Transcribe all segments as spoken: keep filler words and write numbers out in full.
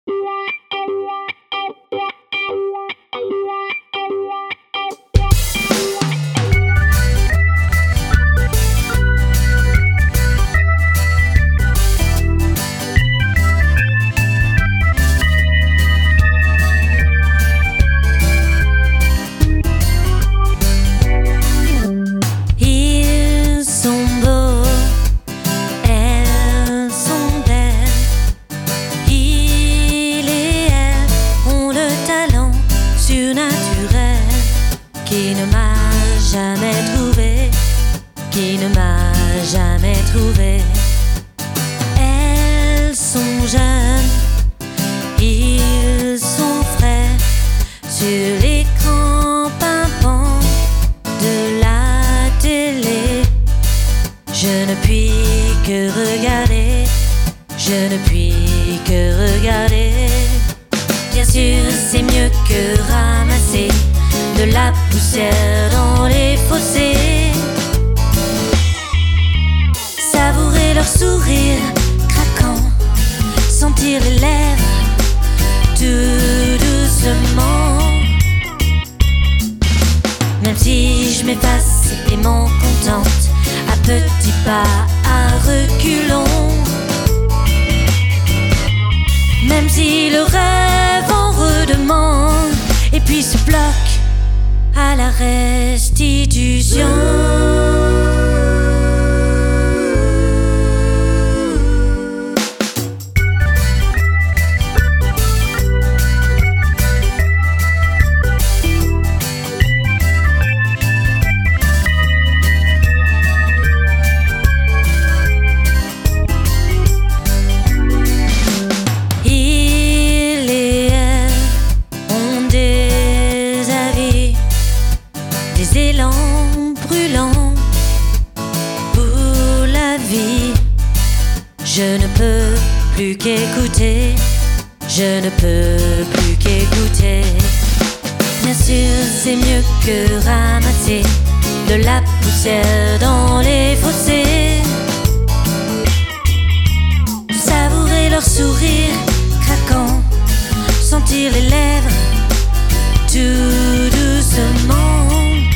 Qui ne m'a jamais trouvé, qui ne m'a jamais trouvé. Elles sont jeunes, ils sont frais, sur l'écran pimpant de la télé. Je ne puis que regarder, je ne puis que regarder. Bien sûr, c'est mieux que ramasser de la poussière dans les fossés. Savourer leur sourire craquant, sentir les lèvres tout doucement. Même si je m'efface et m'en contente, à petits pas, à reculons. Même si le rêve en redemande et puis se bloque à la restitution. Il et elle ont des avis, des élans brûlants pour la vie. Je ne peux plus qu'écouter, je ne peux plus qu'écouter. Bien sûr, c'est mieux que ramasser de la poussière dans les fossés. Savourer leur sourire craquant, sentir les lèvres tout doucement.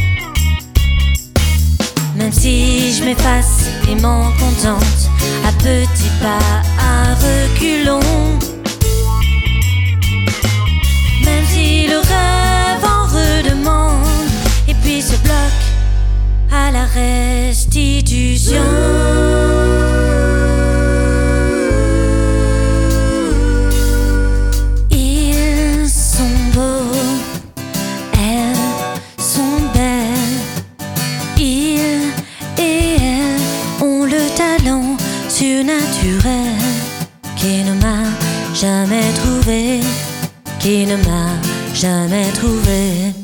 Même si je m'efface et m'en contente, à petits pas, à reculons. Même si le rêve en redemande et puis se bloque à la restitution. Ils sont beaux, elles sont belles. Ils et elles ont le talent surnaturel qui ne m'a jamais trouvé, qui ne m'a jamais trouvé.